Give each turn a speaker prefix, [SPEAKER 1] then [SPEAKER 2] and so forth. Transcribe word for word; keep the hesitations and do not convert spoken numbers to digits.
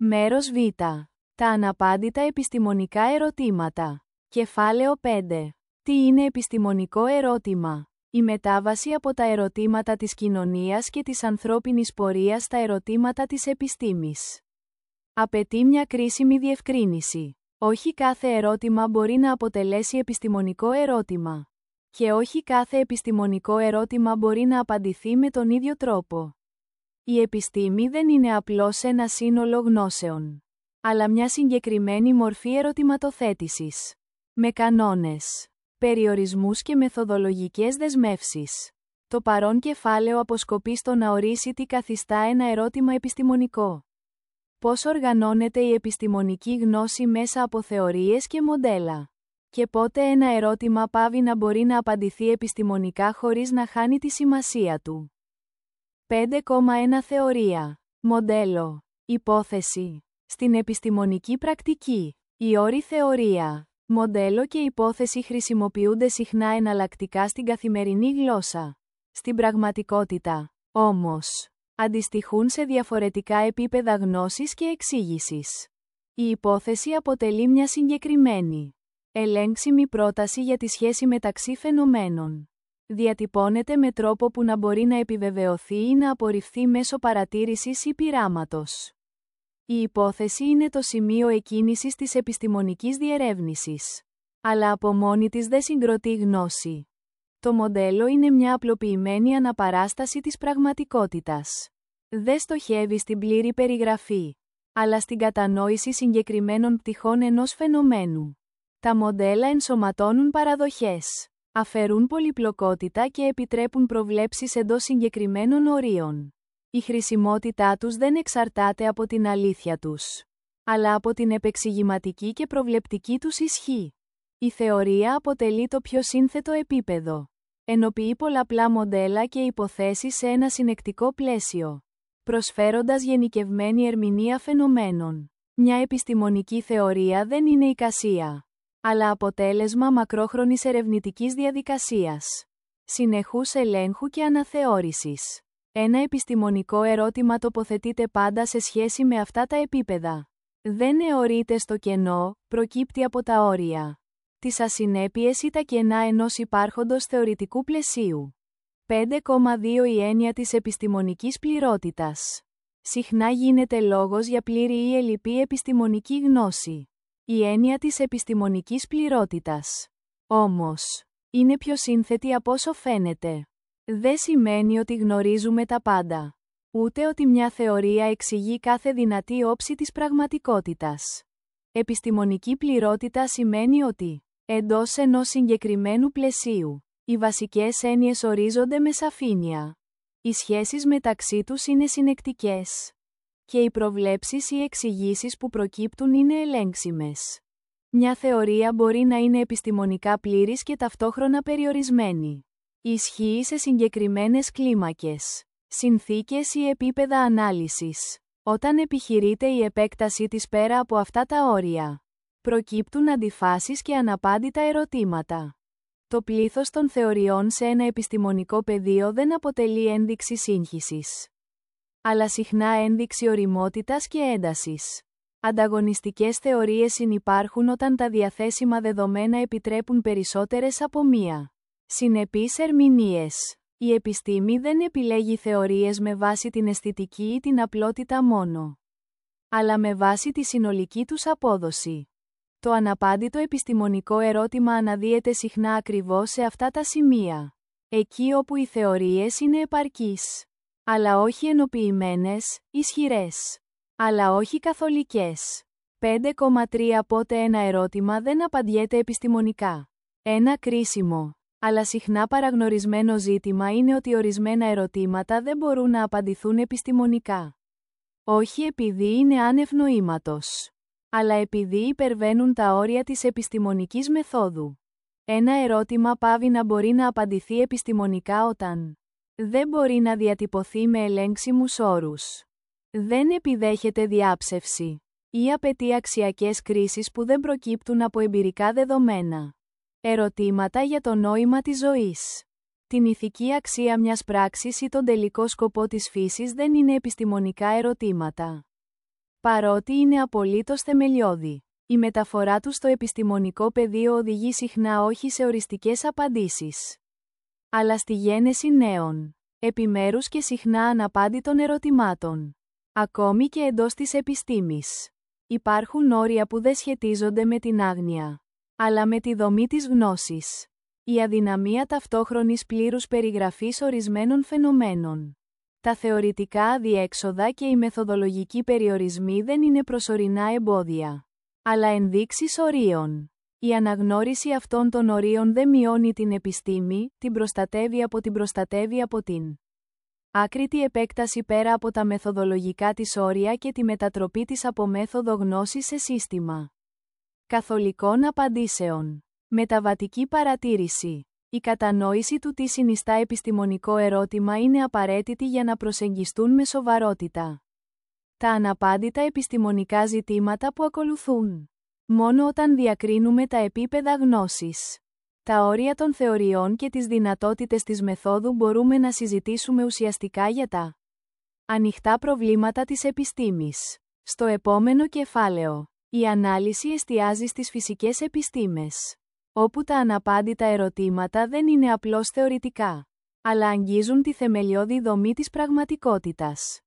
[SPEAKER 1] Μέρος Β. Τα αναπάντητα επιστημονικά ερωτήματα. Κεφάλαιο πέντε. Τι είναι επιστημονικό ερώτημα? Η μετάβαση από τα ερωτήματα της κοινωνίας και της ανθρώπινης πορείας στα ερωτήματα της επιστήμης. Απαιτεί μια κρίσιμη διευκρίνηση. Όχι κάθε ερώτημα μπορεί να αποτελέσει επιστημονικό ερώτημα. Και όχι κάθε επιστημονικό ερώτημα μπορεί να απαντηθεί με τον ίδιο τρόπο. Η επιστήμη δεν είναι απλώς ένα σύνολο γνώσεων, αλλά μια συγκεκριμένη μορφή ερωτηματοθέτησης, με κανόνες, περιορισμούς και μεθοδολογικές δεσμεύσεις. Το παρόν κεφάλαιο αποσκοπεί στο να ορίσει τι καθιστά ένα ερώτημα επιστημονικό. Πώς οργανώνεται η επιστημονική γνώση μέσα από θεωρίες και μοντέλα. Και πότε ένα ερώτημα πάβει να μπορεί να απαντηθεί επιστημονικά χωρίς να χάνει τη σημασία του. πέντε κόμμα ένα Θεωρία. Μοντέλο. Υπόθεση. Στην επιστημονική πρακτική, οι όροι θεωρία, μοντέλο και υπόθεση χρησιμοποιούνται συχνά εναλλακτικά στην καθημερινή γλώσσα. Στην πραγματικότητα, όμως, αντιστοιχούν σε διαφορετικά επίπεδα γνώσης και εξήγησης. Η υπόθεση αποτελεί μια συγκεκριμένη, ελέγξιμη πρόταση για τη σχέση μεταξύ φαινομένων. Διατυπώνεται με τρόπο που να μπορεί να επιβεβαιωθεί ή να απορριφθεί μέσω παρατήρησης ή πειράματος. Η υπόθεση είναι το σημείο εκκίνησης της επιστημονικής διερεύνησης. Αλλά από μόνη της δεν συγκροτεί γνώση. Το μοντέλο είναι μια απλοποιημένη αναπαράσταση της πραγματικότητας. Δεν στοχεύει στην πλήρη περιγραφή, αλλά στην κατανόηση συγκεκριμένων πτυχών ενός φαινομένου. Τα μοντέλα ενσωματώνουν παραδοχές, αφαιρούν πολυπλοκότητα και επιτρέπουν προβλέψεις εντός συγκεκριμένων ορίων. Η χρησιμότητά τους δεν εξαρτάται από την αλήθεια τους, αλλά από την επεξηγηματική και προβλεπτική τους ισχύ. Η θεωρία αποτελεί το πιο σύνθετο επίπεδο. Ενοποιεί πολλαπλά μοντέλα και υποθέσεις σε ένα συνεκτικό πλαίσιο, προσφέροντας γενικευμένη ερμηνεία φαινομένων. Μια επιστημονική θεωρία δεν είναι εικασία, αλλά αποτέλεσμα μακρόχρονης ερευνητικής διαδικασίας, συνεχούς ελέγχου και αναθεώρησης. Ένα επιστημονικό ερώτημα τοποθετείται πάντα σε σχέση με αυτά τα επίπεδα. Δεν αιωρείται στο κενό, προκύπτει από τα όρια, τις ασυνέπειες ή τα κενά ενός υπάρχοντος θεωρητικού πλαισίου. πέντε κόμμα δύο Η έννοια της επιστημονικής πληρότητας. Συχνά γίνεται λόγος για πλήρη ή ελλειπή επιστημονική γνώση. Η έννοια της επιστημονικής πληρότητας, όμως, είναι πιο σύνθετη από όσο φαίνεται. Δεν σημαίνει ότι γνωρίζουμε τα πάντα, ούτε ότι μια θεωρία εξηγεί κάθε δυνατή όψη της πραγματικότητας. Επιστημονική πληρότητα σημαίνει ότι, εντός ενός συγκεκριμένου πλαισίου, οι βασικές έννοιες ορίζονται με σαφήνεια. Οι σχέσεις μεταξύ τους είναι συνεκτικές. Και οι προβλέψεις ή εξηγήσεις που προκύπτουν είναι ελέγξιμες. Μια θεωρία μπορεί να είναι επιστημονικά πλήρης και ταυτόχρονα περιορισμένη. Ισχύει σε συγκεκριμένες κλίμακες, συνθήκες ή επίπεδα ανάλυσης. Όταν επιχειρείται η επέκτασή της πέρα από αυτά τα όρια, προκύπτουν αντιφάσεις και αναπάντητα ερωτήματα. Το πλήθος των θεωριών σε ένα επιστημονικό πεδίο δεν αποτελεί ένδειξη σύγχυσης, αλλά συχνά ένδειξη ωριμότητας και έντασης. Ανταγωνιστικές θεωρίες συνυπάρχουν όταν τα διαθέσιμα δεδομένα επιτρέπουν περισσότερες από μία. Συνεπείς ερμηνείες. Η επιστήμη δεν επιλέγει θεωρίες με βάση την αισθητική ή την απλότητα μόνο, αλλά με βάση τη συνολική τους απόδοση. Το αναπάντητο επιστημονικό ερώτημα αναδύεται συχνά ακριβώς σε αυτά τα σημεία. Εκεί όπου οι θεωρίες είναι επαρκείς, αλλά όχι ενοποιημένες, ισχυρές, αλλά όχι καθολικές. πέντε κόμμα τρία Πότε ένα ερώτημα δεν απαντιέται επιστημονικά. Ένα κρίσιμο, αλλά συχνά παραγνωρισμένο ζήτημα είναι ότι ορισμένα ερωτήματα δεν μπορούν να απαντηθούν επιστημονικά. Όχι επειδή είναι άνευ νοήματος, αλλά επειδή υπερβαίνουν τα όρια της επιστημονικής μεθόδου. Ένα ερώτημα πάβει να μπορεί να απαντηθεί επιστημονικά όταν δεν μπορεί να διατυπωθεί με ελέγξιμους όρους, δεν επιδέχεται διάψευση ή απαιτεί αξιακές κρίσεις που δεν προκύπτουν από εμπειρικά δεδομένα. Ερωτήματα για το νόημα της ζωής, την ηθική αξία μιας πράξης ή τον τελικό σκοπό της φύσης δεν είναι επιστημονικά ερωτήματα. παρότι είναι απολύτως θεμελιώδη. Η μεταφορά του στο επιστημονικό πεδίο οδηγεί συχνά όχι σε οριστικές απαντήσεις, αλλά στη γένεση νέων, επιμέρους και συχνά αναπάντητων ερωτημάτων. Ακόμη και εντός της επιστήμης, υπάρχουν όρια που δεν σχετίζονται με την άγνοια, αλλά με τη δομή της γνώσης. Η αδυναμία ταυτόχρονης πλήρους περιγραφής ορισμένων φαινομένων. Τα θεωρητικά αδιέξοδα και οι μεθοδολογικοί περιορισμοί δεν είναι προσωρινά εμπόδια, αλλά ενδείξεις ορίων. Η αναγνώριση αυτών των ορίων δεν μειώνει την επιστήμη, την προστατεύει από την προστατεύει από την άκριτη επέκταση πέρα από τα μεθοδολογικά της όρια και τη μετατροπή της από μέθοδο γνώσης σε σύστημα καθολικών απαντήσεων. Μεταβατική παρατήρηση. Η κατανόηση του τι συνιστά επιστημονικό ερώτημα είναι απαραίτητη για να προσεγγιστούν με σοβαρότητα τα αναπάντητα επιστημονικά ζητήματα που ακολουθούν. Μόνο όταν διακρίνουμε τα επίπεδα γνώσης, τα όρια των θεωριών και τις δυνατότητες της μεθόδου μπορούμε να συζητήσουμε ουσιαστικά για τα ανοιχτά προβλήματα της επιστήμης. Στο επόμενο κεφάλαιο, η ανάλυση εστιάζει στις φυσικές επιστήμες, όπου τα αναπάντητα ερωτήματα δεν είναι απλώς θεωρητικά, αλλά αγγίζουν τη θεμελιώδη δομή της πραγματικότητας.